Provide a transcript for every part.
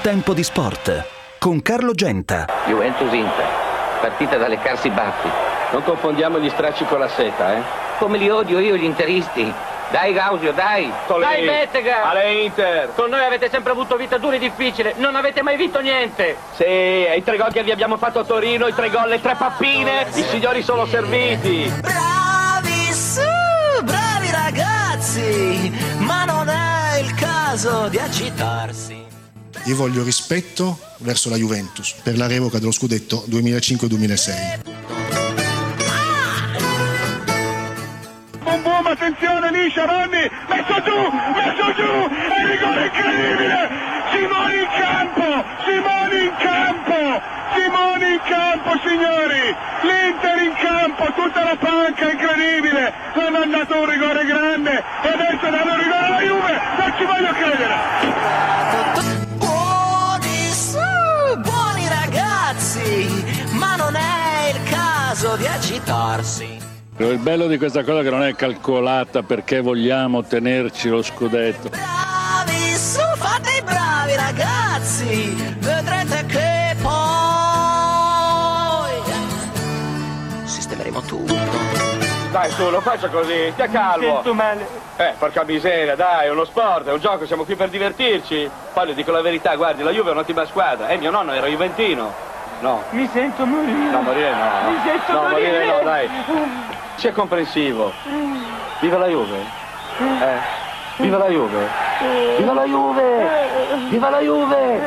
Tempo di Sport con Carlo Genta. Juventus-Inter, partita da leccarsi i baffi. Non confondiamo gli stracci con la seta, Come li odio io gli interisti. Dai Gausio, dai! Dai Bettega! Ale Inter! Con noi avete sempre avuto vita dura e difficile, non avete mai vinto niente! Sì, e i 3 gol che vi abbiamo fatto a Torino, i 3 gol e 3 pappine, i signori sono serviti! Bravi su, bravi ragazzi, ma non è il caso di agitarsi. Io voglio rispetto verso la Juventus per la revoca dello scudetto 2005-2006. Boom, attenzione lì, Sciaronni, messo giù, è rigore incredibile, Simoni in campo, signori, l'Inter in campo, tutta la panca, incredibile, l'hanno dato un rigore grande e adesso danno un rigore alla Juve, non ci voglio credere. Buoni ragazzi, ma non è il caso di agitarsi. Il bello di questa cosa è che non è calcolata perché vogliamo tenerci lo scudetto. Bravi, su, fate i bravi ragazzi, vedrete che poi sistemeremo tutto. Dai su, non faccia così, stia calmo. Mi sento male. Porca miseria, dai, è uno sport, è un gioco, siamo qui per divertirci. Poi le dico la verità, guardi, la Juve è un'ottima squadra. Mio nonno era juventino. No. Mi sento morire. No, morire no. Mi sento no, morire. No, dai. Sia comprensivo. Viva la Juve. Viva la Juve. Viva la Juve. Viva la Juve.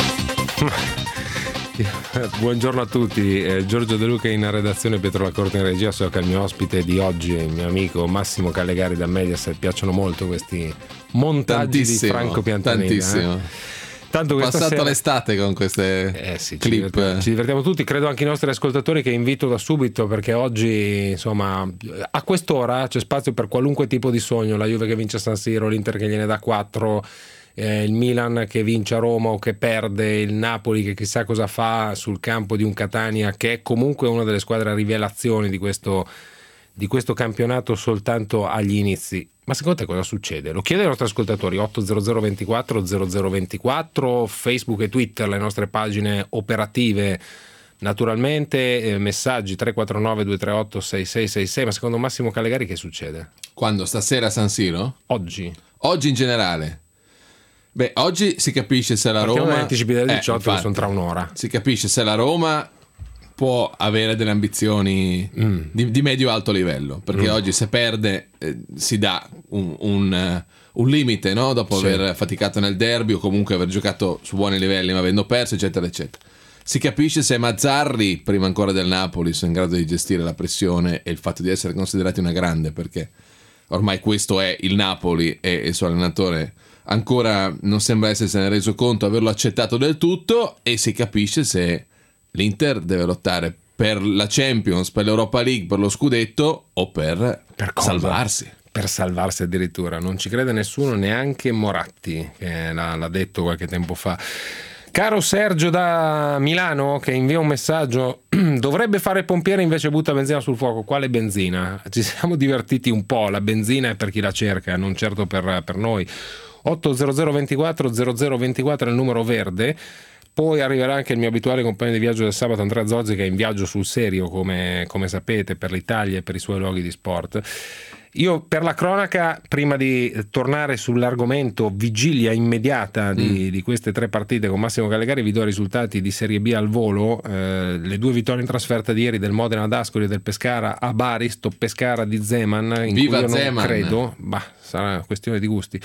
Buongiorno a tutti, Giorgio De Luca in redazione, Pietro Lacorte in regia. So che il mio ospite di oggi è il mio amico Massimo Callegari da Mediaset. Piacciono molto questi montaggi di Franco Piantanera. Tantissimo. Tanto questa passato sera... l'estate con queste clip. Ci divertiamo tutti, credo anche i nostri ascoltatori, che invito da subito, perché oggi insomma a quest'ora c'è spazio per qualunque tipo di sogno. La Juve che vince a San Siro, l'Inter che gliene dà 4, il Milan che vince a Roma o che perde, il Napoli che chissà cosa fa sul campo di un Catania che è comunque una delle squadre a rivelazione di questo campionato soltanto agli inizi. Ma secondo te cosa succede? Lo chiedo ai nostri ascoltatori. 800 24 0024, Facebook e Twitter, le nostre pagine operative naturalmente, messaggi 349 238 6666. Ma secondo Massimo Callegari che succede? Quando? Stasera a San Siro? Oggi in generale. Beh, oggi si capisce se la Roma... Perché anticipi del 18 infatti, che sono tra un'ora. Si capisce se la Roma può avere delle ambizioni di medio-alto livello, perché oggi se perde si dà un limite, no? Dopo aver faticato nel derby o comunque aver giocato su buoni livelli ma avendo perso, eccetera eccetera. Si capisce se Mazzarri, prima ancora del Napoli, sono in grado di gestire la pressione e il fatto di essere considerati una grande, perché ormai questo è il Napoli e il suo allenatore ancora non sembra essersene reso conto, averlo accettato del tutto. E si capisce se l'Inter deve lottare per la Champions, per l'Europa League, per lo scudetto o per salvarsi. Per salvarsi addirittura. Non ci crede nessuno, neanche Moratti, che l'ha detto qualche tempo fa. Caro Sergio da Milano, che invia un messaggio: dovrebbe fare pompiere, invece butta benzina sul fuoco. Quale benzina? Ci siamo divertiti un po', la benzina è per chi la cerca, non certo per noi. 800 24 0024 è il numero verde. Poi arriverà anche il mio abituale compagno di viaggio del sabato, Andrea Zozzi, che è in viaggio sul serio, come sapete, per l'Italia e per i suoi luoghi di sport. Io, per la cronaca, prima di tornare sull'argomento vigilia immediata di queste 3 partite con Massimo Callegari, vi do i risultati di Serie B al volo. Le 2 vittorie in trasferta di ieri del Modena ad Ascoli e del Pescara a Bari. Sto Pescara di Zeman, in Viva cui io non Zeman. credo, sarà una questione di gusti.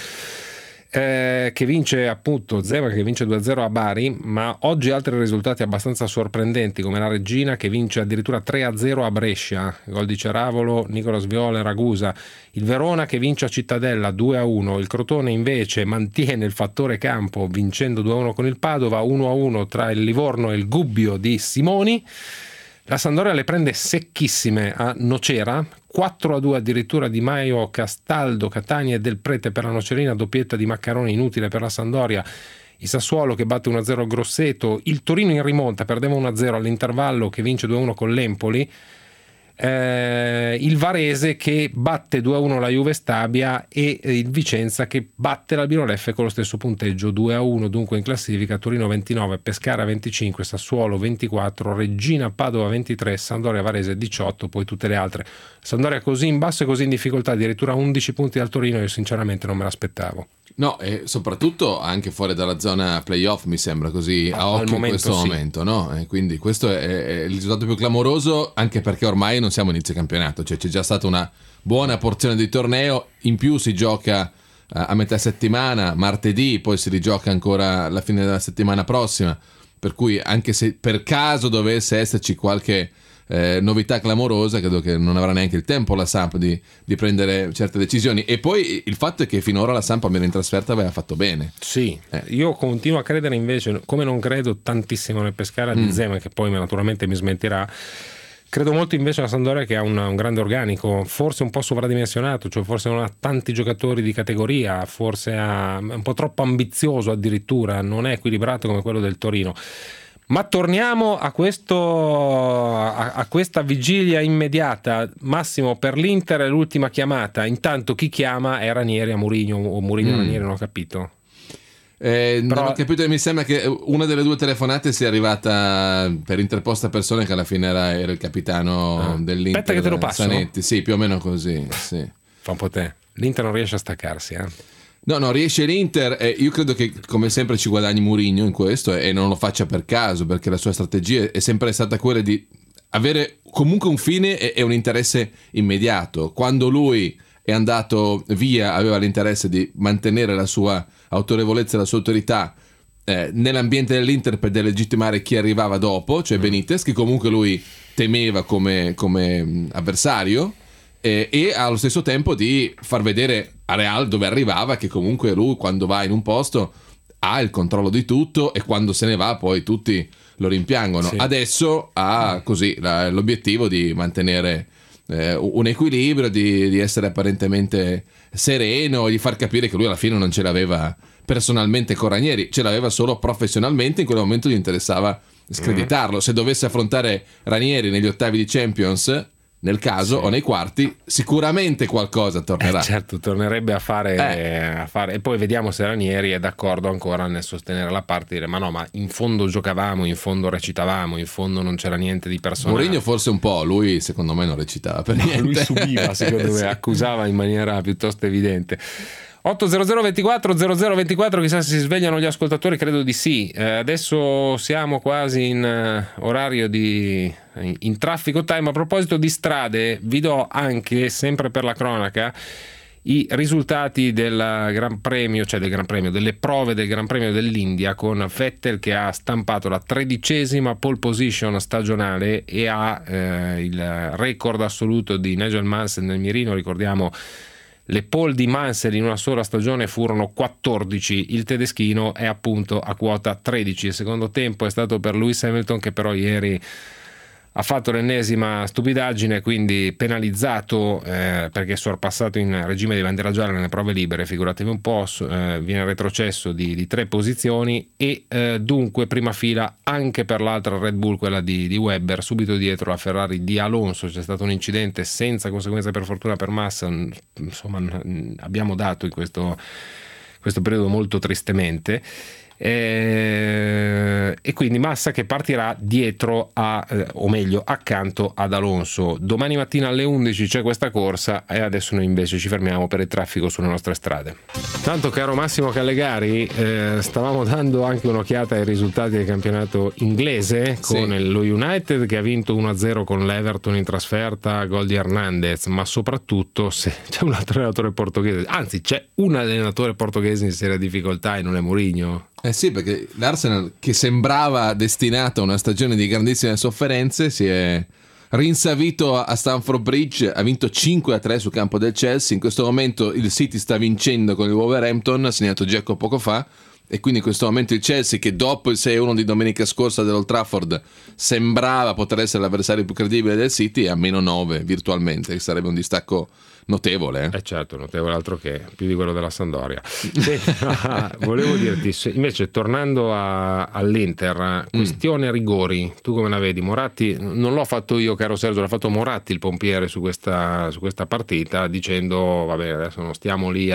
Che vince appunto Zeman, che vince 2-0 a Bari, ma oggi altri risultati abbastanza sorprendenti, come la Reggina che vince addirittura 3-0 a Brescia, gol di Ceravolo, Nicolas Viola e Ragusa. Il Verona che vince a Cittadella 2-1, il Crotone invece mantiene il fattore campo vincendo 2-1 con il Padova, 1-1 tra il Livorno e il Gubbio di Simoni. La Sampdoria le prende secchissime a Nocera, 4-2 addirittura Di Maio, Castaldo, Catania e Del Prete per la Nocerina, doppietta di Maccaroni inutile per la Sampdoria. Il Sassuolo che batte 1-0 Grosseto, il Torino in rimonta, perdeva 1-0 all'intervallo, che vince 2-1 con l'Empoli. il Varese che batte 2-1 la Juve Stabia e il Vicenza che batte l'Albino Leffe con lo stesso punteggio 2-1, dunque in classifica Torino 29, Pescara 25, Sassuolo 24, Reggina Padova 23, Sampdoria Varese 18, poi tutte le altre. Sampdoria così in basso e così in difficoltà, addirittura 11 punti dal Torino, io sinceramente non me l'aspettavo. No, e soprattutto anche fuori dalla zona playoff mi sembra così a occhio in questo momento, no? E quindi questo è il risultato più clamoroso, anche perché ormai non siamo inizio campionato, cioè c'è già stata una buona porzione di torneo, in più si gioca a metà settimana, martedì, poi si rigioca ancora alla fine della settimana prossima, per cui anche se per caso dovesse esserci qualche novità clamorosa, credo che non avrà neanche il tempo la Samp di prendere certe decisioni. E poi il fatto è che finora la Samp almeno in trasferta aveva fatto bene. Sì, io continuo a credere invece, come non credo tantissimo nel Pescara di Zeman, che poi naturalmente mi smentirà. Credo molto invece alla Sampdoria, che ha un grande organico, forse un po' sovradimensionato, cioè forse non ha tanti giocatori di categoria, forse è un po' troppo ambizioso addirittura, non è equilibrato come quello del Torino. Ma torniamo a questa vigilia immediata. Massimo, per l'Inter è l'ultima chiamata. Intanto chi chiama è Ranieri a Mourinho, o Mourinho a Ranieri, non ho capito. Non ho capito, mi sembra che una delle due telefonate sia arrivata per interposta persona, che alla fine era il capitano dell'Inter. Aspetta che te lo passo. Zanetti. Sì, più o meno così, sì. Fa un po' te. L'Inter non riesce a staccarsi, No, riesce l'Inter, e io credo che come sempre ci guadagni Mourinho in questo, e non lo faccia per caso, perché la sua strategia è sempre stata quella di avere comunque un fine e un interesse immediato. Quando lui è andato via aveva l'interesse di mantenere la sua autorevolezza e la sua autorità nell'ambiente dell'Inter per delegittimare chi arrivava dopo, cioè Benitez, che comunque lui temeva come avversario, e allo stesso tempo di far vedere a Real dove arrivava, che comunque lui quando va in un posto ha il controllo di tutto, e quando se ne va poi tutti lo rimpiangono. Sì. Adesso ha così l'obiettivo di mantenere un equilibrio, di essere apparentemente sereno, di far capire che lui alla fine non ce l'aveva personalmente con Ranieri, ce l'aveva solo professionalmente. In quel momento gli interessava screditarlo. Se dovesse affrontare Ranieri negli ottavi di Champions, nel caso, o nei quarti, sicuramente qualcosa tornerà. Certo, tornerebbe a fare. E poi vediamo se Ranieri è d'accordo ancora nel sostenere la parte, dire ma in fondo giocavamo, in fondo recitavamo, in fondo non c'era niente di personale. Mourinho forse un po', lui secondo me non recitava per niente. Lui subiva, secondo me, accusava in maniera piuttosto evidente. 800 24 0024, chissà se si svegliano gli ascoltatori, credo di sì. Adesso siamo quasi in orario in traffico time. A proposito di strade, vi do anche, sempre per la cronaca, i risultati del Gran Premio, delle prove del Gran Premio dell'India, con Vettel che ha stampato la 13ª pole position stagionale e ha il record assoluto di Nigel Mansell nel mirino. Ricordiamo, le pole di Mansell in una sola stagione furono 14, il tedeschino è appunto a quota 13. Il secondo tempo è stato per Lewis Hamilton, che però ieri ha fatto l'ennesima stupidaggine, quindi penalizzato perché sorpassato in regime di bandiera gialla nelle prove libere, figuratevi un po', viene retrocesso di 3 posizioni e dunque prima fila anche per l'altra Red Bull, quella di Webber, subito dietro la Ferrari di Alonso. C'è stato un incidente senza conseguenze per fortuna per Massa, insomma abbiamo dato in questo periodo molto tristemente. E quindi Massa che partirà dietro o meglio accanto ad Alonso. Domani mattina alle 11 c'è questa corsa e adesso noi invece ci fermiamo per il traffico sulle nostre strade. Tanto, caro Massimo Callegari, stavamo dando anche un'occhiata ai risultati del campionato inglese, con lo United che ha vinto 1-0 con l'Everton in trasferta, gol di Hernandez, ma soprattutto se c'è un altro allenatore portoghese, anzi c'è un allenatore portoghese in seria difficoltà e non è Mourinho. Sì, perché l'Arsenal, che sembrava destinato a una stagione di grandissime sofferenze, si è rinsavito a Stamford Bridge, ha vinto 5-3 sul campo del Chelsea. In questo momento il City sta vincendo con il Wolverhampton, ha segnato Dzeko poco fa, e quindi in questo momento il Chelsea, che dopo il 6-1 di domenica scorsa dell'Old Trafford sembrava poter essere l'avversario più credibile del City, è a -9 virtualmente, che sarebbe un distacco notevole. Certo, notevole, altro che più di quello della Sampdoria. Volevo dirti, invece, tornando all'Inter, questione rigori, tu come la vedi? Moratti, non l'ho fatto io, caro Sergio, l'ha fatto Moratti, il pompiere, su questa partita, dicendo vabbè, adesso non stiamo lì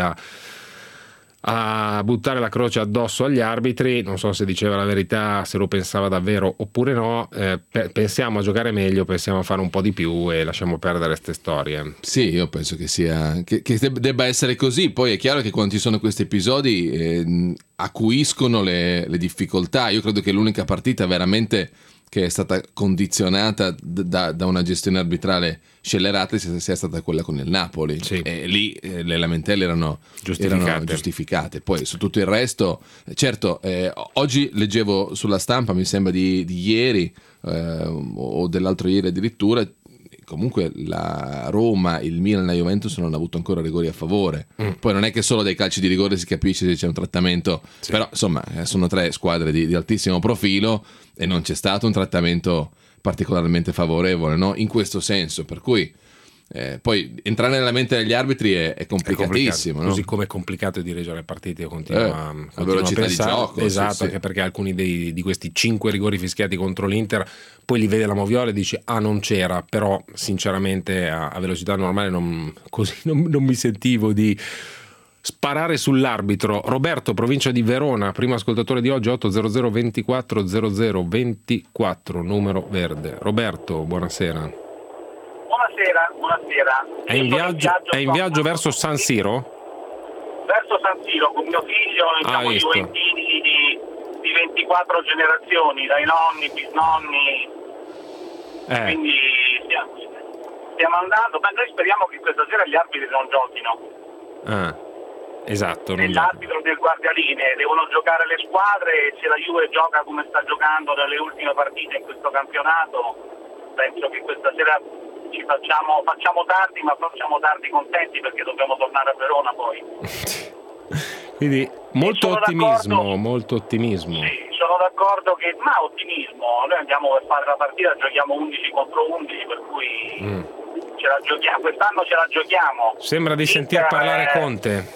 a buttare la croce addosso agli arbitri. Non so se diceva la verità, se lo pensava davvero oppure no. Pensiamo a giocare meglio, pensiamo a fare un po' di più e lasciamo perdere queste storie. Sì, io penso che debba essere così. Poi è chiaro che quando ci sono questi episodi acuiscono le difficoltà. Io credo che l'unica partita veramente che è stata condizionata da una gestione arbitrale scellerata sia stata quella con il Napoli. Sì. E lì le lamentele erano giustificate. Poi su tutto il resto, certo, oggi leggevo sulla stampa, mi sembra di ieri o dell'altro ieri addirittura, comunque la Roma, il Milan e la Juventus non hanno avuto ancora rigori a favore. Poi non è che solo dai calci di rigore si capisce se c'è un trattamento, però insomma sono 3 squadre di altissimo profilo e non c'è stato un trattamento particolarmente favorevole, no? In questo senso, per cui poi entrare nella mente degli arbitri è complicatissimo, no? Così come è complicato dirigere le partite, io continuo a velocità pensare, di gioco, esatto, sì. Anche perché alcuni di questi 5 rigori fischiati contro l'Inter poi li vede la Moviola e dici non c'era, però sinceramente a velocità normale non mi sentivo di sparare sull'arbitro. Roberto, provincia di Verona, primo ascoltatore di oggi, 800 24 00 24, numero verde. Roberto, buonasera. Buonasera. È in viaggio verso San Siro? Verso San Siro con mio figlio, siamo juventini di 24 generazioni, dai nonni, bisnonni, quindi stiamo andando, ma noi speriamo che questa sera gli arbitri non giochino. Esatto. L'arbitro del guardialine, devono giocare le squadre, e se la Juve gioca come sta giocando dalle ultime partite in questo campionato, penso che questa sera ci facciamo tardi, ma facciamo tardi contenti, perché dobbiamo tornare a Verona poi. Quindi molto ottimismo. Sì, sono d'accordo che, ma ottimismo, noi andiamo per fare la partita, giochiamo 11 contro 11, per cui ce la giochiamo, quest'anno ce la giochiamo. Sembra di sentir parlare Conte.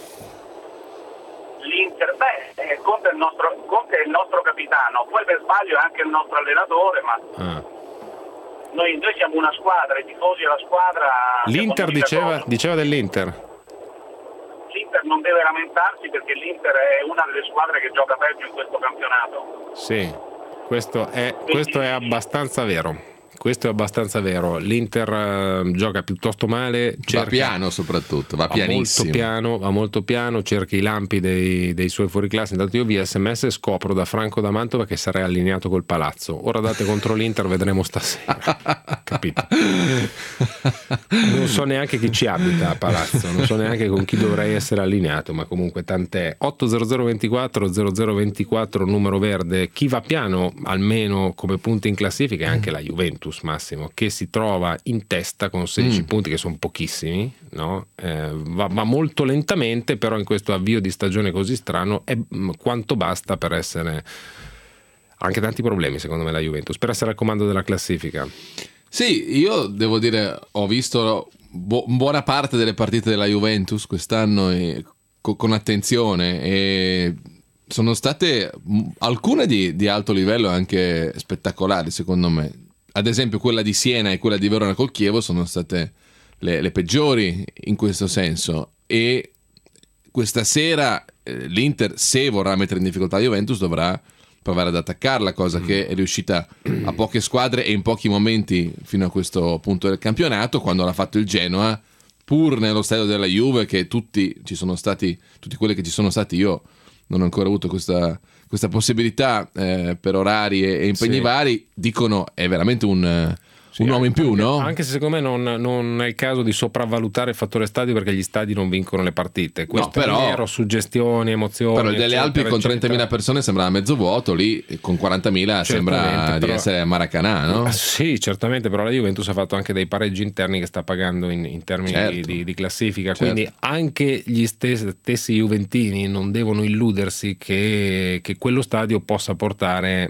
L'Inter, Conte è il nostro capitano, poi per sbaglio è anche il nostro allenatore, ma noi siamo una squadra, i tifosi della squadra. L'Inter diceva dell'Inter. L'Inter non deve lamentarsi, perché l'Inter è una delle squadre che gioca peggio in questo campionato. Sì, questo è abbastanza vero. Questo è abbastanza vero. L'Inter gioca piuttosto male, va piano, soprattutto va pianissimo, va molto piano, cerca i lampi dei suoi fuoriclasse. Intanto io via SMS scopro da Franco da Mantova che sarei allineato col Palazzo. Ora date contro l'Inter, vedremo stasera. Capito? Non so neanche chi ci abita a Palazzo, non so neanche con chi dovrei essere allineato, ma comunque tant'è. 800 24 0024, numero verde. Chi va piano almeno come punti in classifica è anche la Juventus, Massimo, che si trova in testa con 16 punti, che sono pochissimi, no? Va molto lentamente, però in questo avvio di stagione così strano è quanto basta per essere, anche tanti problemi secondo me la Juventus, per essere al comando della classifica. Sì, io devo dire, ho visto buona parte delle partite della Juventus quest'anno con attenzione, e sono state alcune di alto livello, anche spettacolari secondo me. Ad esempio quella di Siena e quella di Verona col Chievo sono state le peggiori in questo senso, e questa sera l'Inter, se vorrà mettere in difficoltà la Juventus, dovrà provare ad attaccarla, cosa che è riuscita a poche squadre e in pochi momenti fino a questo punto del campionato, quando l'ha fatto il Genoa, pur nello stadio della Juve, che tutti quelli che ci sono stati, io non ho ancora avuto questa possibilità per orari e impegni vari, dicono è veramente un un uomo in più, no? Anche se secondo me non è il caso di sopravvalutare il fattore stadio, perché gli stadi non vincono le partite. Questo però, è vero, suggestioni, emozioni. Però delle Alpi con 30.000 persone sembrava mezzo vuoto, lì con 40.000 sembra di essere a Maracanã, no? Sì, certamente, però la Juventus ha fatto anche dei pareggi interni che sta pagando in termini di classifica, quindi anche gli stessi juventini non devono illudersi che quello stadio possa portare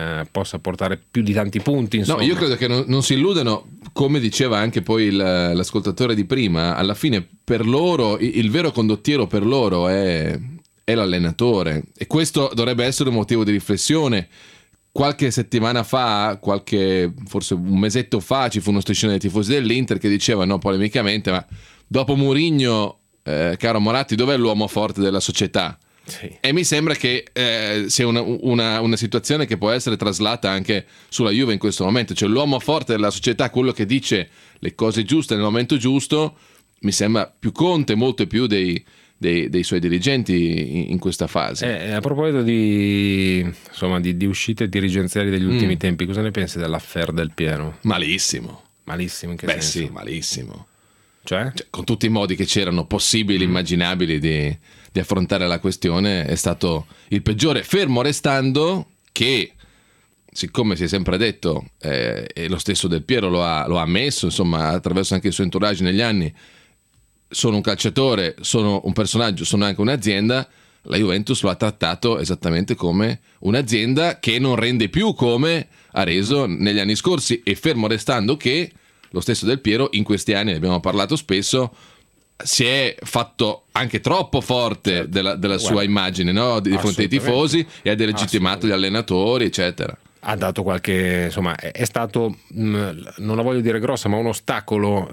più di tanti punti, insomma. No, io credo che non si illudano, come diceva anche poi l'ascoltatore di prima, alla fine per loro il vero condottiero per loro è l'allenatore, e questo dovrebbe essere un motivo di riflessione. Qualche settimana fa, forse un mesetto fa, ci fu uno striscione dei tifosi dell'Inter che diceva, no, polemicamente, ma dopo Mourinho, caro Moratti, dov'è l'uomo forte della società? Sì. E mi sembra che sia una situazione che può essere traslata anche sulla Juve in questo momento, cioè l'uomo forte della società, quello che dice le cose giuste nel momento giusto, mi sembra più Conte, molto più dei suoi dirigenti in questa fase. A proposito di uscite dirigenziali degli ultimi tempi, cosa ne pensi dell'affair Del Piero? Malissimo In che senso? Sì, malissimo. Cioè, con tutti i modi che c'erano possibili, immaginabili di affrontare la questione, è stato il peggiore, fermo restando che, siccome si è sempre detto, e lo stesso Del Piero lo ha ammesso, insomma, attraverso anche il suo entourage negli anni, sono un calciatore, sono un personaggio, sono anche un'azienda, la Juventus lo ha trattato esattamente come un'azienda che non rende più come ha reso negli anni scorsi, e fermo restando che lo stesso Del Piero in questi anni, ne abbiamo parlato spesso, si è fatto anche troppo forte della sua immagine, no? Di fronte ai tifosi, e ha delegittimato gli allenatori, eccetera. Ha dato qualche, insomma, è stato, non la voglio dire grossa, ma un ostacolo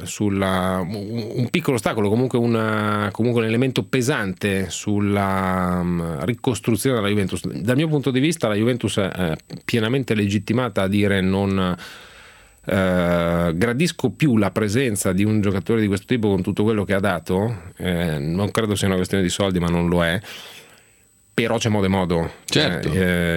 un piccolo ostacolo, comunque un elemento pesante sulla ricostruzione della Juventus. Dal mio punto di vista la Juventus è pienamente legittimata a dire non gradisco più la presenza di un giocatore di questo tipo con tutto quello che ha dato, non credo sia una questione di soldi, ma non lo è. Però c'è modo e modo. Certo.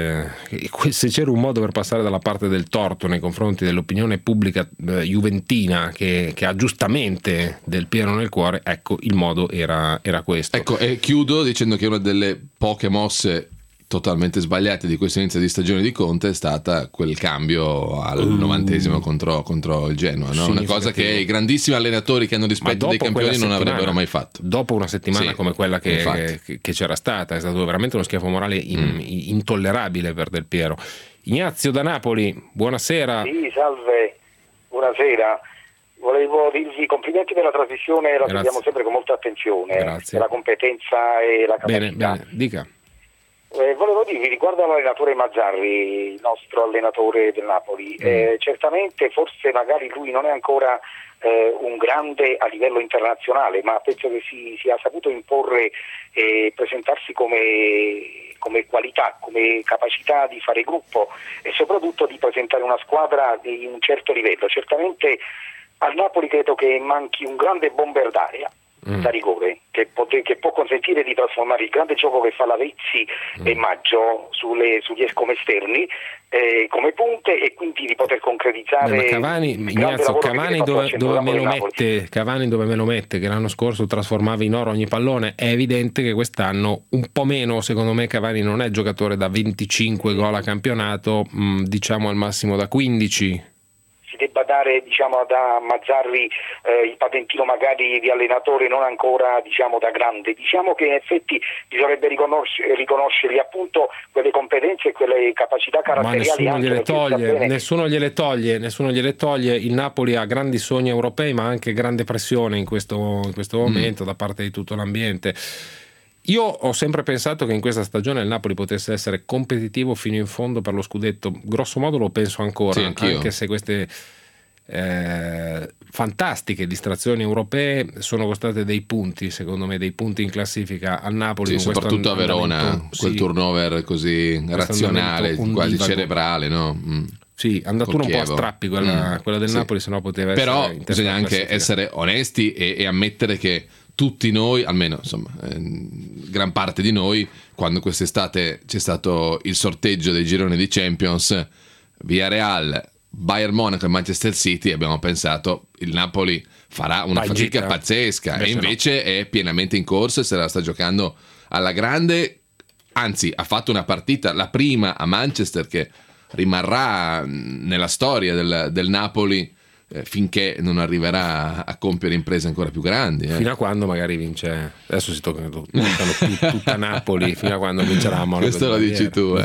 Se c'era un modo per passare dalla parte del torto nei confronti dell'opinione pubblica juventina che ha giustamente Del Piero nel cuore, ecco, il modo era questo. Ecco, e chiudo dicendo che una delle poche mosse totalmente sbagliate di questo inizio di stagione di Conte è stata quel cambio al 90esimo contro il Genoa, no? Una cosa che i grandissimi allenatori che hanno rispetto dei campioni non avrebbero mai fatto. Dopo una settimana come quella che c'era stata, è stato veramente uno schiaffo morale intollerabile per Del Piero. Ignazio da Napoli, buonasera. Sì, salve, buonasera. Volevo dirvi complimenti per la trasmissione, la seguiamo sempre con molta attenzione. Grazie. La competenza e la capacità. Bene, dica. Volevo dirvi riguardo all'allenatore Mazzarri, il nostro allenatore del Napoli, certamente forse magari lui non è ancora un grande a livello internazionale, ma penso che si sia saputo imporre e presentarsi come qualità, come capacità di fare gruppo e soprattutto di presentare una squadra di un certo livello. Certamente al Napoli credo che manchi un grande bomber d'aria da rigore che può consentire di trasformare il grande gioco che fa Lavezzi e Maggio sugli come esterni come punte, e quindi di poter concretizzare Cavani dove me lo mette, che l'anno scorso trasformava in oro ogni pallone. È evidente che quest'anno un po' meno, secondo me. Cavani non è giocatore da 25 gol a campionato, diciamo al massimo da 15. Si debba dare, diciamo, da Mazzarri il patentino magari di allenatore non ancora, diciamo, da grande. Diciamo che in effetti bisognerebbe riconoscergli appunto quelle competenze e quelle capacità caratteriali. Ma nessuno gliele toglie. Il Napoli ha grandi sogni europei, ma anche grande pressione in questo momento da parte di tutto l'ambiente. Io ho sempre pensato che in questa stagione il Napoli potesse essere competitivo fino in fondo per lo scudetto. Grosso modo lo penso ancora, anche se queste fantastiche distrazioni europee sono costate dei punti, secondo me, dei punti in classifica al Napoli. Soprattutto a Verona, quel turnover così razionale, quasi cerebrale, no? Sì, è andato un po' a strappi quella del Napoli, sennò poteva essere. Però bisogna anche essere onesti e ammettere che tutti noi, almeno insomma gran parte di noi, quando quest'estate c'è stato il sorteggio dei gironi di Champions, Villarreal, Bayern Monaco e Manchester City abbiamo pensato il Napoli farà una fatica pazzesca, e invece è pienamente in corsa e se la sta giocando alla grande, anzi ha fatto una partita, la prima a Manchester, che rimarrà nella storia del Napoli finché non arriverà a compiere imprese ancora più grandi. Fino a quando magari vince, adesso si toccano tutta Napoli, fino a quando vincerà a Monaco. Questo lo dici tu,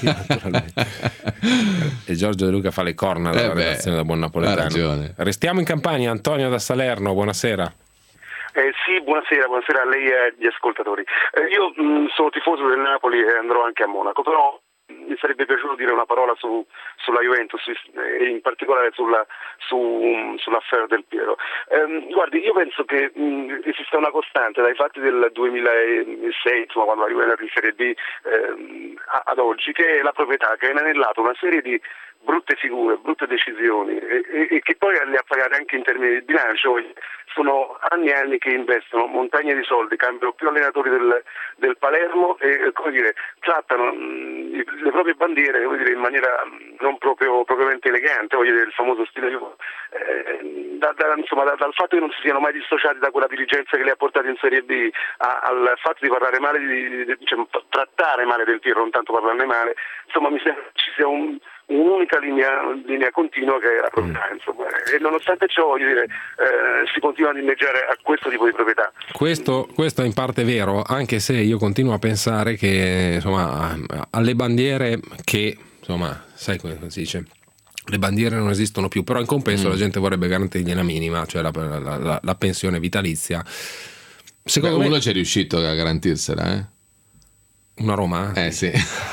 E Giorgio De Luca fa le corna dalla redazione da buon napoletano. Ha ragione. Restiamo in Campania. Antonio da Salerno, buonasera. Sì, buonasera a lei e agli ascoltatori. Io sono tifoso del Napoli e andrò anche a Monaco, però mi sarebbe piaciuto dire una parola sulla Juventus e in particolare sull'affare Del Piero. Guardi, io penso che esista una costante dai fatti del 2006, insomma, quando la Juve era in Serie B, ad oggi, che è la proprietà che ha inanellato una serie di brutte figure, brutte decisioni e che poi le ha pagate anche in termini di bilancio. Sono anni e anni che investono montagne di soldi, cambiano più allenatori del Palermo e, come dire, trattano le proprie bandiere, come dire, in maniera non propriamente elegante, voglio dire, il famoso stile dal fatto che non si siano mai dissociati da quella dirigenza che li ha portati in Serie B al fatto di parlare male, trattare male Del Piero, non tanto parlarne male, insomma mi sembra ci sia un'unica linea continua che è la proprietà, insomma, e nonostante ciò, voglio dire, si continua ad inneggiare a questo tipo di proprietà. Questo è in parte vero, anche se io continuo a pensare che, insomma, alle bandiere che, insomma, sai come si dice, le bandiere non esistono più, però in compenso la gente vorrebbe garantirgli una minima, cioè la pensione vitalizia. Secondo me uno c'è riuscito a garantirsela, Una Roma? Sì.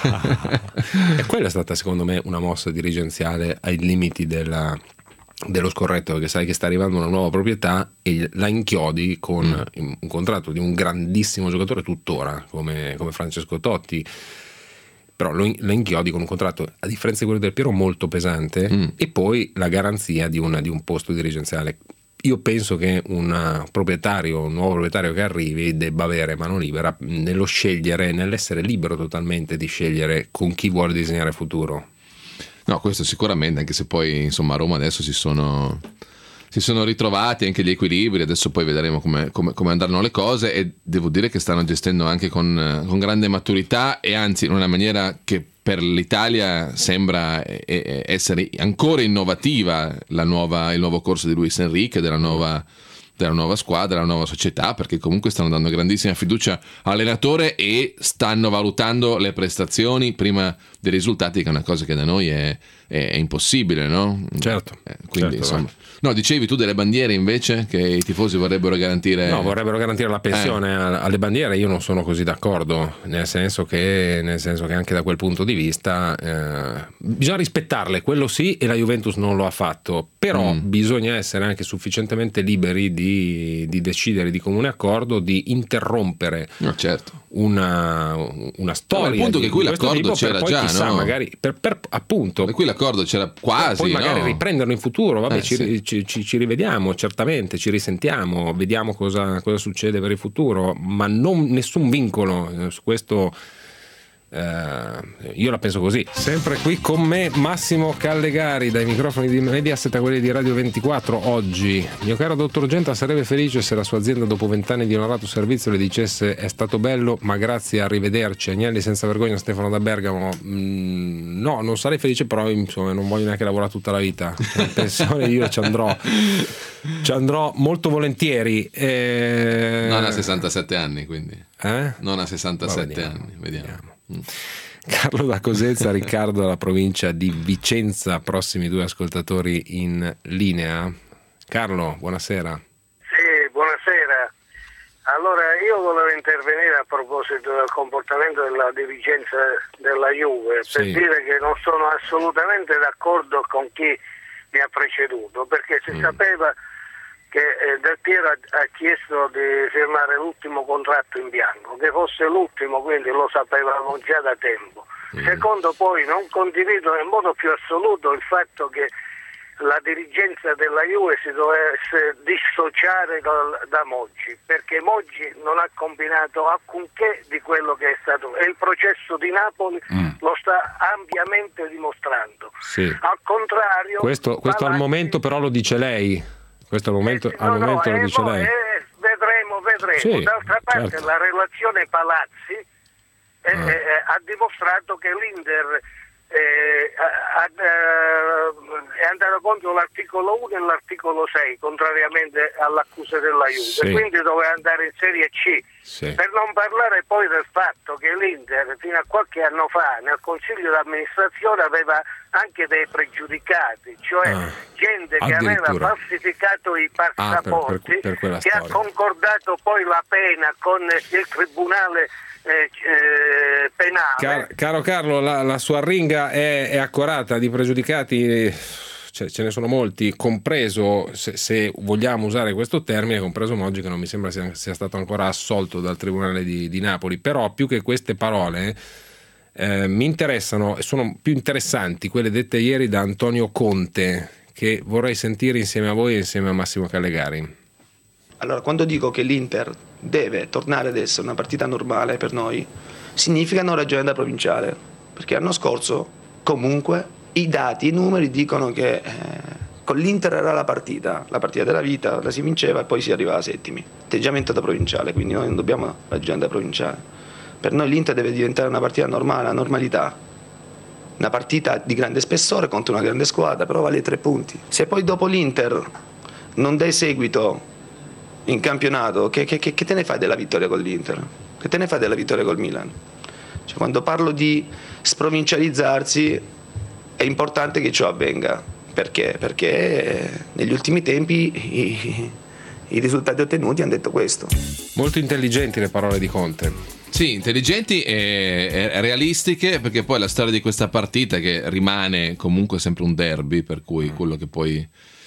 E quella è stata secondo me una mossa dirigenziale ai limiti dello scorretto, perché sai che sta arrivando una nuova proprietà e la inchiodi con un contratto di un grandissimo giocatore tuttora come Francesco Totti, però lo inchiodi con un contratto, a differenza di quello Del Piero, molto pesante, e poi la garanzia di un posto dirigenziale. Io penso che un nuovo proprietario che arrivi debba avere mano libera nello scegliere, nell'essere libero totalmente di scegliere con chi vuole disegnare il futuro. No, questo sicuramente, anche se poi insomma a Roma adesso si sono ritrovati anche gli equilibri, adesso poi vedremo come andranno le cose, e devo dire che stanno gestendo anche con grande maturità, e anzi in una maniera che per l'Italia sembra essere ancora innovativa il nuovo corso di Luis Enrique, della nuova squadra, della nuova società, perché comunque stanno dando grandissima fiducia all'allenatore e stanno valutando le prestazioni prima dei risultati, che è una cosa che da noi è impossibile, no? Certo. Quindi insomma. No, dicevi tu delle bandiere invece che i tifosi vorrebbero garantire? No, vorrebbero garantire la pensione alle bandiere. Io non sono così d'accordo, nel senso che anche da quel punto di vista bisogna rispettarle, quello sì, e la Juventus non lo ha fatto, però bisogna essere anche sufficientemente liberi di decidere di comune accordo di interrompere una storia. Il punto che qui l'accordo c'era già, chissà, no? Magari appunto. E qui l'accordo c'era quasi. Poi magari no? riprenderlo in futuro, vabbè, sì. ci rivediamo, certamente, ci risentiamo, vediamo cosa succede per il futuro, ma nessun vincolo su questo. Io la penso così. Sempre qui con me Massimo Callegari dai microfoni di Mediaset a quelli di Radio 24. Oggi, mio caro dottor Genta sarebbe felice se la sua azienda dopo 20 anni di onorato servizio le dicesse: è stato bello ma grazie, arrivederci. Agnelli senza vergogna, Stefano da Bergamo. No, non sarei felice, però insomma non voglio neanche lavorare tutta la vita, in pensione io ci andrò molto volentieri, non a 67 anni, quindi non a 67 anni, vediamo. Carlo da Cosenza, Riccardo dalla provincia di Vicenza, prossimi due ascoltatori in linea. Carlo, buonasera. Sì, buonasera. Allora io volevo intervenire a proposito del comportamento della dirigenza della Juve, per dire che non sono assolutamente d'accordo con chi mi ha preceduto, perché si sapeva che Del Piero ha chiesto di firmare l'ultimo contratto in bianco, che fosse l'ultimo, quindi lo sapevamo già da tempo. Secondo, poi non condivido nel modo più assoluto il fatto che la dirigenza della Juve si dovesse dissociare da Moggi, perché Moggi non ha combinato alcunché di quello che è stato, e il processo di Napoli lo sta ampiamente dimostrando. Sì. Al contrario, questo al momento però lo dice lei. Questo al momento lo dice lei. Vedremo. Sì, D'altra parte certo. la relazione Palazzi ha dimostrato che l'Inter è andato contro l'articolo 1 e l'articolo 6, contrariamente all'accusa della Juve, Sì. quindi doveva andare in Serie C. Sì. Per non parlare poi del fatto che l'Inter fino a qualche anno fa nel consiglio d'amministrazione aveva anche dei pregiudicati, cioè gente che aveva addirittura. falsificato i passaporti, per quella che ha storia. concordato poi la pena con il tribunale penale. Caro Carlo, la sua arringa è accorata, di pregiudicati ce ne sono molti, compreso, se vogliamo usare questo termine, compreso Moggi, che non mi sembra sia stato ancora assolto dal Tribunale di Napoli. Però più che queste parole mi interessano, e sono più interessanti quelle dette ieri da Antonio Conte, che vorrei sentire insieme a voi e insieme a Massimo Callegari. Allora, quando dico che l'Inter deve tornare ad essere una partita normale per noi, significa non ragionare da provinciale, perché l'anno scorso comunque i dati, i numeri dicono che con l'Inter era la partita della vita, la si vinceva e poi si arrivava settimi. Atteggiamento da provinciale, quindi noi non dobbiamo ragionare da provinciale. Per noi l'Inter deve diventare una partita normale, la normalità. Una partita di grande spessore contro una grande squadra, però vale 3 punti. Se poi dopo l'Inter non dai seguito in campionato, che te ne fai della vittoria con l'Inter? Che te ne fai della vittoria col Milan? Cioè, quando parlo di sprovincializzarsi è importante che ciò avvenga. Perché? Perché negli ultimi tempi i risultati ottenuti hanno detto questo. Molto intelligenti le parole di Conte. Sì, intelligenti e realistiche, perché poi la storia di questa partita, che rimane comunque sempre un derby, per cui quello che poi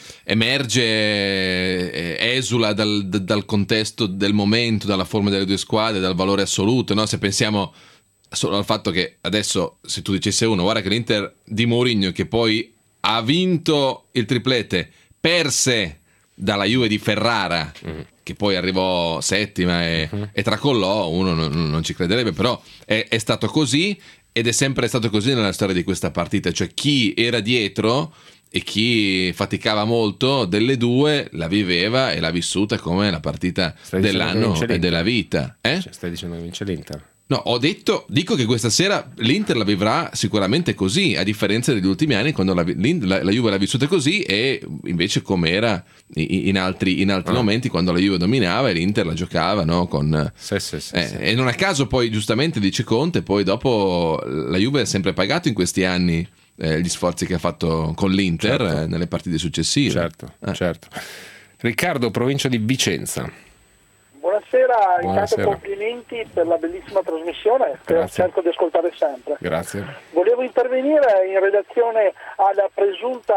emerge esula dal contesto del momento, dalla forma delle due squadre, dal valore assoluto, no? Se pensiamo solo al fatto che adesso, se tu dicesse uno, guarda che l'Inter di Mourinho, che poi ha vinto il triplete, perse dalla Juve di Ferrara, che poi arrivò settima e tracollò, uno non ci crederebbe, però è stato così, ed è sempre stato così nella storia di questa partita, cioè chi era dietro e chi faticava molto delle due la viveva e l'ha vissuta come la partita dell'anno e della vita. Cioè, stai dicendo che vince l'Inter? No, dico che questa sera l'Inter la vivrà sicuramente così, a differenza degli ultimi anni, quando la Juve l'ha vissuta così, e invece come era in altri momenti, quando la Juve dominava e l'Inter la giocava, no? Sì. E non a caso poi, giustamente dice Conte, poi dopo la Juve ha sempre pagato in questi anni gli sforzi che ha fatto con l'Inter, certo, nelle partite successive. Certo. Riccardo, provincia di Vicenza. Buonasera, intanto complimenti per la bellissima trasmissione, che cerco di ascoltare sempre. Grazie. Volevo intervenire in relazione alla presunta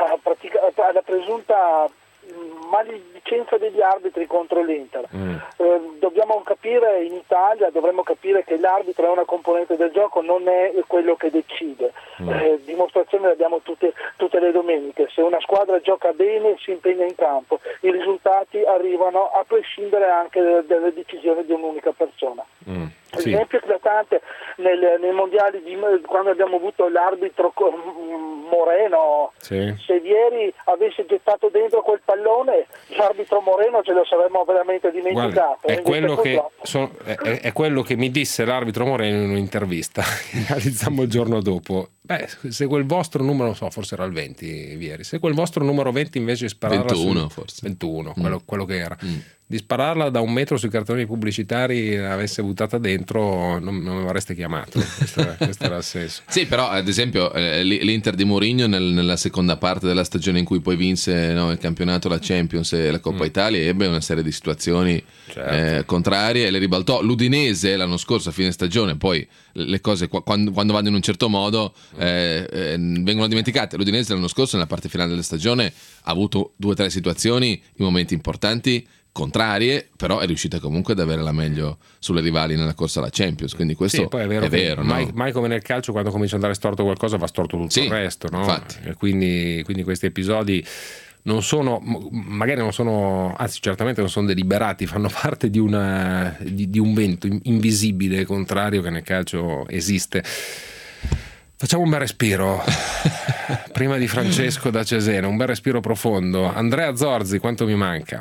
maledicenza degli arbitri contro l'Inter. Dobbiamo capire, in Italia dovremmo capire che l'arbitro è una componente del gioco, non è quello che decide. Dimostrazione le abbiamo tutte le domeniche. Se una squadra gioca bene, si impegna in campo, i risultati arrivano a prescindere anche dalle decisioni di un'unica persona. Sì. Esempio eclatante nei mondiali quando abbiamo avuto l'arbitro Moreno, sì. Se ieri avesse gettato dentro quel pallone, l'arbitro Moreno ce lo saremmo veramente dimenticato. Guarda, è quello che mi disse l'arbitro Moreno in un'intervista che realizzammo il giorno dopo. Se quel vostro numero, forse era il 20 ieri, se quel vostro numero 20 invece di spararla 21 forse 21, quello che era, di spararla da 1 metro sui cartoni pubblicitari, l'avesse buttata dentro, non mi avreste chiamato. Questo era il senso. Sì, però ad esempio l'Inter di Mourinho nella seconda parte della stagione, in cui poi vinse il campionato, la Champions e la Coppa Italia, ebbe una serie di situazioni contrarie e le ribaltò. L'Udinese l'anno scorso a fine stagione, poi le cose quando vanno in un certo modo vengono dimenticate. L'Udinese l'anno scorso nella parte finale della stagione ha avuto 2 o 3 situazioni in momenti importanti contrarie, però è riuscita comunque ad avere la meglio sulle rivali nella corsa alla Champions, quindi questo poi è vero, no? Mai come nel calcio, quando comincia ad andare storto qualcosa va storto tutto il resto, no? Infatti. Quindi questi episodi non sono, magari non sono, anzi certamente non sono deliberati, fanno parte di un vento invisibile contrario che nel calcio esiste. Facciamo un bel respiro prima di Francesco da Cesena, un bel respiro profondo. Andrea Zorzi, quanto mi manca.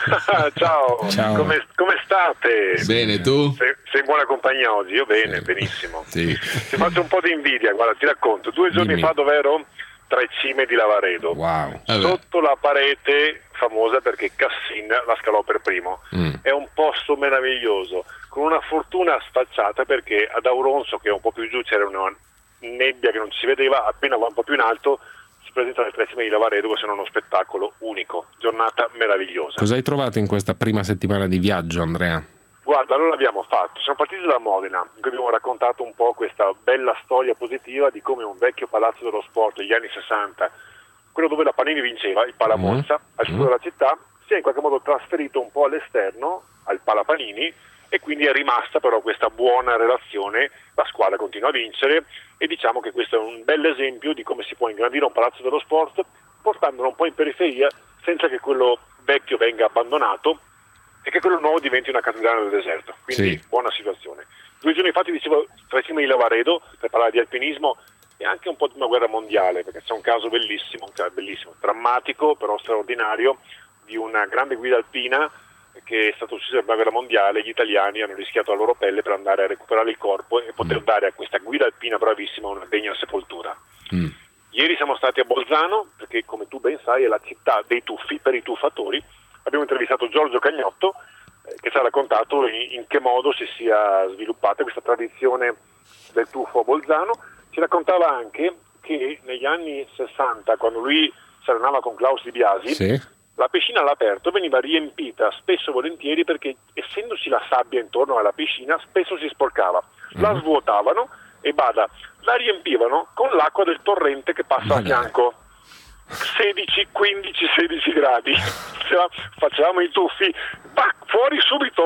Ciao. Come state? Bene, tu? Sei in buona compagnia oggi? Io bene, benissimo. Sì. Ti faccio un po' di invidia, guarda, ti racconto. 2 giorni fa dov'ero? Tra i cime di Lavaredo. Wow. Sotto la parete famosa perché Cassin la scalò per primo. È un posto meraviglioso, con una fortuna sfacciata perché ad Auronzo, che è un po' più giù, c'era una nebbia che non si vedeva, appena va un po' più in alto si presenta le 3 cime di Lavaredo, che sono uno spettacolo unico, giornata meravigliosa. Cosa hai trovato in questa prima settimana di viaggio, Andrea? Guarda, allora l'abbiamo fatto, siamo partiti da Modena, in cui abbiamo raccontato un po' questa bella storia positiva di come un vecchio palazzo dello sport degli anni 60, quello dove la Panini vinceva, il Palamozza, al centro della città, si è in qualche modo trasferito un po' all'esterno, al Pala Panini, e quindi è rimasta però questa buona relazione, la squadra continua a vincere e diciamo che questo è un bel esempio di come si può ingrandire un palazzo dello sport portandolo un po' in periferia senza che quello vecchio venga abbandonato e che quello nuovo diventi una cattedrale del deserto, quindi buona situazione. 2 giorni fa ti dicevo tra i cime di Lavaredo per parlare di alpinismo e anche un po' di una guerra mondiale, perché c'è un caso bellissimo, drammatico però straordinario, di una grande guida alpina che è stato ucciso nella prima guerra mondiale. Gli italiani hanno rischiato la loro pelle per andare a recuperare il corpo e poter dare a questa guida alpina bravissima una degna sepoltura. Ieri siamo stati a Bolzano, perché come tu ben sai è la città dei tuffi per i tuffatori. Abbiamo intervistato Giorgio Cagnotto che ci ha raccontato in che modo si sia sviluppata questa tradizione del tuffo a Bolzano. Ci raccontava anche che negli anni 60, quando lui si allenava con Klaus Di Biasi, la piscina all'aperto veniva riempita spesso e volentieri perché essendoci la sabbia intorno alla piscina spesso si sporcava. La svuotavano e la riempivano con l'acqua del torrente che passa a fianco. 16, 15, 16 gradi. Facevamo i tuffi, fuori subito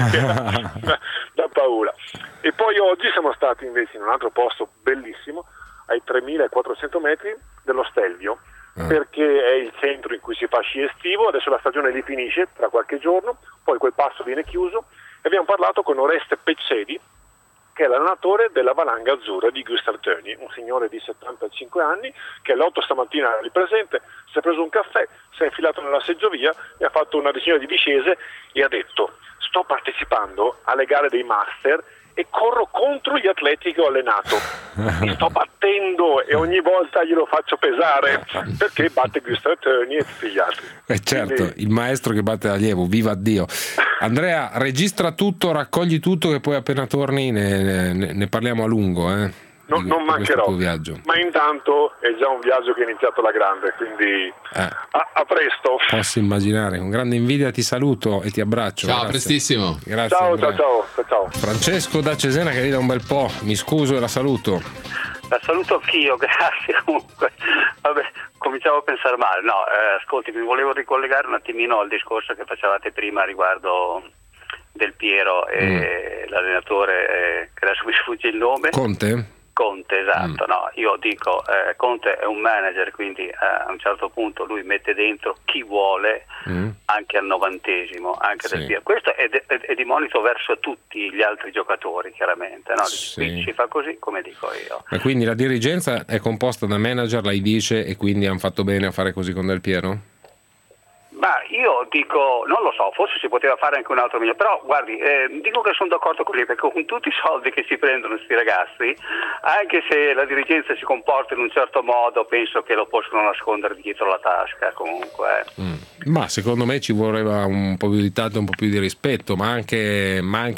da paura. E poi oggi siamo stati invece in un altro posto bellissimo, ai 3.400 metri dello Stelvio, perché è il centro in cui si fa sci estivo. Adesso la stagione lì finisce tra qualche giorno, poi quel passo viene chiuso e abbiamo parlato con Oreste Peccedi, che è l'allenatore della Valanga Azzurra di Gustav Töni, un signore di 75 anni che alle 8 stamattina era lì presente, si è preso un caffè, si è infilato nella seggiovia e ha fatto una decina di discese e ha detto: sto partecipando alle gare dei master e corro contro gli atleti che ho allenato, mi sto battendo e ogni volta glielo faccio pesare perché batte Gustav Töni e tutti gli altri. Certo, quindi... il maestro che batte l'allievo, viva Dio. Andrea, registra tutto, raccogli tutto, che poi appena torni ne parliamo a lungo. Non mancherò, ma intanto è già un viaggio che è iniziato alla grande, quindi a presto. Posso immaginare, con grande invidia ti saluto e ti abbraccio. Ciao, grazie. prestissimo. Grazie, ciao. Francesco da Cesena che ride un bel po', mi scuso e la saluto. La saluto anch'io, grazie comunque. Vabbè, cominciavo a pensare male. No, ascolti, mi volevo ricollegare un attimino al discorso che facevate prima riguardo Del Piero e l'allenatore che adesso mi sfugge il nome. Conte, esatto. No, io dico Conte è un manager, quindi a un certo punto lui mette dentro chi vuole anche al 90esimo, anche Del Piero. Questo è di monito verso tutti gli altri giocatori, chiaramente, no? Qui si fa così, come dico io. Ma quindi la dirigenza è composta da manager, lei dice, e quindi hanno fatto bene a fare così con Del Piero? Ma io dico, non lo so, forse si poteva fare anche un altro meglio, però guardi, dico che sono d'accordo con lei, perché con tutti i soldi che si prendono questi ragazzi, anche se la dirigenza si comporta in un certo modo, penso che lo possono nascondere dietro la tasca comunque. Ma secondo me ci voleva un po' più di tatto, un po' più di rispetto, ma anche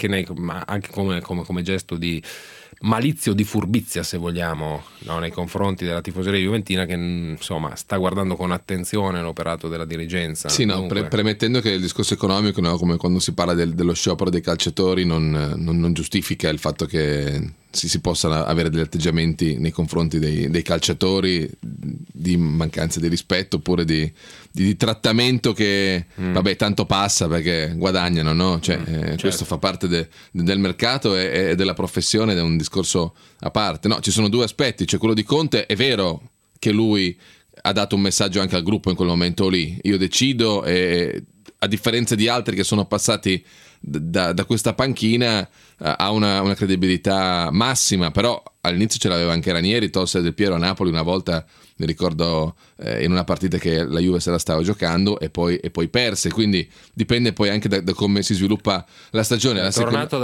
come gesto di malizia o di furbizia, se vogliamo, no, nei confronti della tifoseria juventina, che insomma sta guardando con attenzione l'operato della dirigenza. Sì, no, premettendo che il discorso economico, no, come quando si parla dello sciopero dei calciatori, non giustifica il fatto che si possano avere degli atteggiamenti nei confronti dei calciatori di mancanza di rispetto oppure di trattamento che vabbè, tanto passa perché guadagnano, no? Certo. Questo fa parte del mercato e della professione ed è un discorso a parte. No, ci sono due aspetti, cioè quello di Conte, è vero che lui ha dato un messaggio anche al gruppo in quel momento lì, io decido, e a differenza di altri che sono passati da questa panchina ha una credibilità massima, però all'inizio ce l'aveva anche Ranieri, tolse Del Piero a Napoli una volta, mi ricordo in una partita che la Juve se la stava giocando e poi perse, quindi dipende poi anche da come si sviluppa la stagione. È tornato ad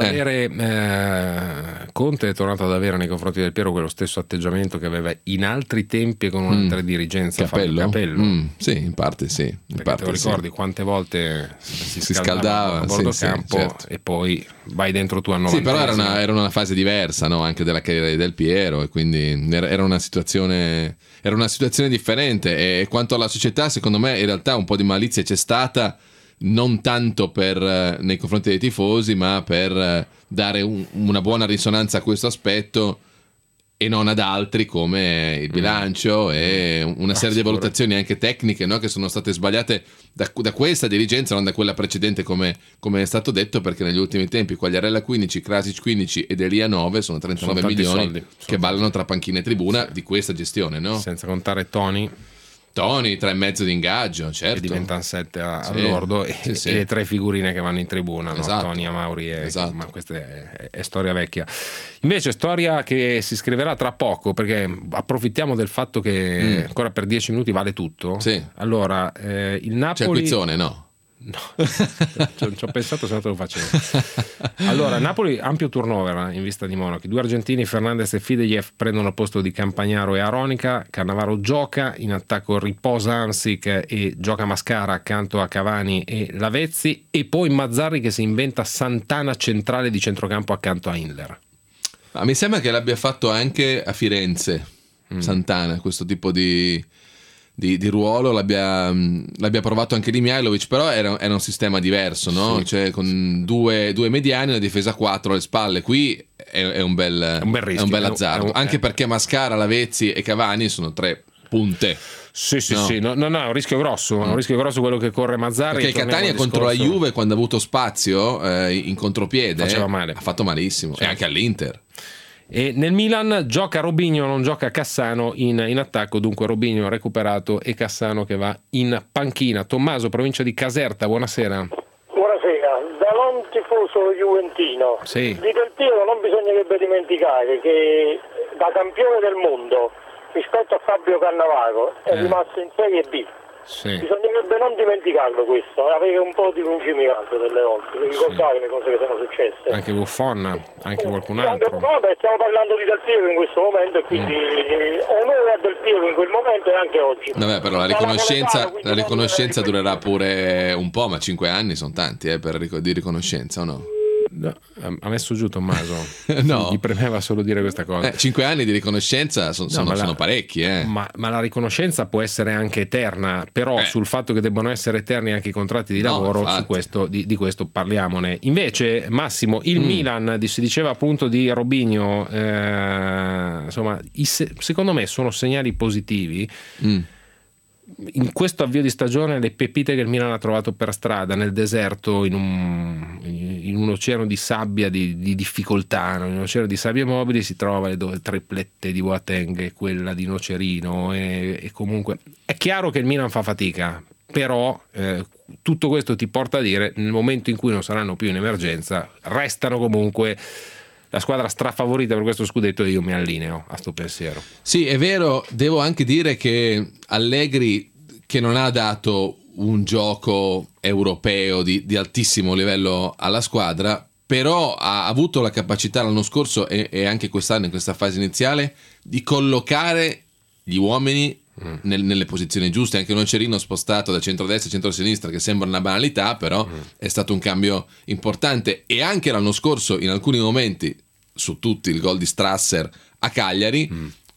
avere Conte è tornato ad avere nei confronti Del Piero quello stesso atteggiamento che aveva in altri tempi con un'altra dirigenza. Capello? Sì, in parte sì. Perché te lo ricordi quante volte si scaldava a bordo sì, campo, certo. E poi vai dentro tu a 90. Sì, però era una fase diversa, no? Anche della carriera di Del Piero, e quindi era una situazione differente. E quanto alla società, secondo me in realtà un po' di malizia c'è stata, non tanto nei confronti dei tifosi, ma per dare una buona risonanza a questo aspetto e non ad altri, come il bilancio e una serie di valutazioni anche tecniche, no? Che sono state sbagliate da questa dirigenza, non da quella precedente, come è stato detto, perché negli ultimi tempi Quagliarella 15, Krasic 15 ed Elia 9 sono 39 milioni soldi, che ballano tra panchina e tribuna di questa gestione, no? Senza contare Toni 3,5 di ingaggio, certo, che diventano 7 all'ordo, e le 3 figurine che vanno in tribuna, esatto. No? Toni, Amauri ma questa è storia vecchia. Invece storia che si scriverà tra poco, perché approfittiamo del fatto che ancora per 10 minuti vale tutto. Allora il Napoli c'è Quizzone, no? No, ci ho pensato, se no te lo facevo. Allora, Napoli ampio turnover in vista di Monaco. I due argentini Fernandez e Fideliev prendono il posto di Campagnaro e Aronica. Cannavaro gioca, in attacco riposa Ansic e gioca Mascara accanto a Cavani e Lavezzi, e poi Mazzarri che si inventa Santana centrale di centrocampo accanto a Inler. Ma mi sembra che l'abbia fatto anche a Firenze Santana, questo tipo di ruolo l'abbia provato anche di Mihajlovic, però era un sistema diverso, no? Sì. Cioè con due mediani e una difesa 4 alle spalle. Qui è un bel rischio, è un bel azzardo, anche perché Mascara, Lavezzi e Cavani sono 3 punte. Sì, no, è un rischio grosso, è un rischio grosso quello che corre Mazzarri. Perché Catania contro la Juve, quando ha avuto spazio in contropiede, faceva male. Ha fatto malissimo, e anche all'Inter. E nel Milan gioca Robinho, non gioca Cassano in attacco, dunque Robinho recuperato e Cassano che va in panchina. Tommaso, provincia di Caserta, buonasera. Buonasera, da non tifoso juventino, sì. Di Del Piero non bisognerebbe dimenticare che da campione del mondo rispetto a Fabio Cannavaro è rimasto in Serie B. Sì. Bisognerebbe non dimenticarlo questo, avere un po' di lungimiranza delle volte, ricordare le cose che sono successe. Anche Buffon, anche qualcun altro. Vabbè, stiamo parlando di Del Piero in questo momento, e quindi onore a Del Piero in quel momento e anche oggi. Vabbè, però la riconoscenza durerà pure un po', ma 5 anni sono tanti di riconoscenza, o no? No, ha messo giù Tommaso. No. Gli premeva solo dire questa cosa. 5 anni di riconoscenza sono parecchi. Ma la riconoscenza può essere anche eterna, però sul fatto che debbano essere eterni anche i contratti di lavoro, su questo, di questo parliamone. Invece, Massimo, il Milan, si diceva appunto di Robinho, insomma, secondo me sono segnali positivi. In questo avvio di stagione, le pepite che il Milan ha trovato per strada, nel deserto, in un oceano di sabbia di difficoltà, in un oceano di sabbie mobili, si trova le triplette di Boateng, quella di Nocerino, e comunque è chiaro che il Milan fa fatica, però tutto questo ti porta a dire, nel momento in cui non saranno più in emergenza, restano comunque la squadra strafavorita per questo scudetto, e io mi allineo a sto pensiero. Sì, è vero, devo anche dire che Allegri, che non ha dato un gioco europeo di altissimo livello alla squadra, però ha avuto la capacità l'anno scorso e anche quest'anno, in questa fase iniziale, di collocare gli uomini nelle posizioni giuste. Anche Nocerino spostato da centrodestra a centrosinistra, che sembra una banalità, però è stato un cambio importante. E anche l'anno scorso, in alcuni momenti, su tutti il gol di Strasser a Cagliari,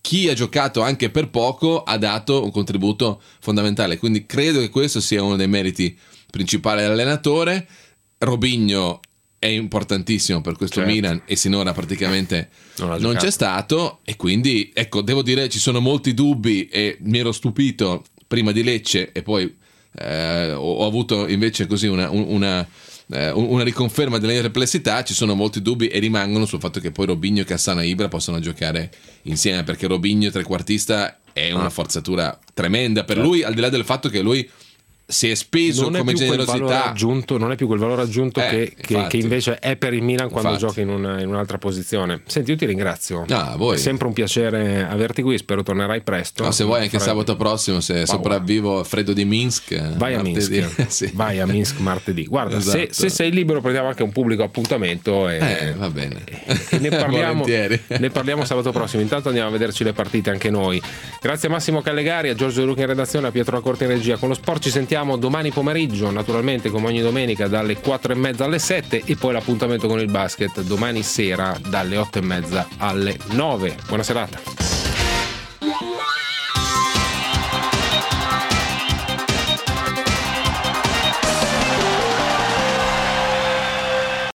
chi ha giocato anche per poco ha dato un contributo fondamentale, quindi credo che questo sia uno dei meriti principali dell'allenatore. Robinho è importantissimo per questo Milan e sinora praticamente non c'è stato, e quindi ecco, devo dire, ci sono molti dubbi e mi ero stupito prima di Lecce e poi ho avuto invece così una riconferma delle mie perplessità. Ci sono molti dubbi e rimangono sul fatto che poi Robinho e Cassano e Ibra possano giocare insieme, perché Robinho trequartista è una forzatura tremenda per lui, al di là del fatto che lui si è speso come generosità, non è più quel valore aggiunto che invece è per il Milan quando gioca in un'altra posizione. Senti, io ti ringrazio, è sempre un piacere averti qui, spero tornerai presto. Se vuoi anche sabato prossimo, se sopravvivo freddo di Minsk, vai a Minsk. Vai a Minsk martedì. Guarda, se sei libero prendiamo anche un pubblico appuntamento e va bene, e ne parliamo sabato prossimo. Intanto andiamo a vederci le partite anche noi. Grazie a Massimo Callegari, a Giorgio De Luca in redazione, a Pietro Accorti in regia. Con lo sport ci sentiamo domani pomeriggio, naturalmente come ogni domenica dalle 4:30 alle 7, e poi l'appuntamento con il basket domani sera dalle 8:30 alle 9. Buona serata.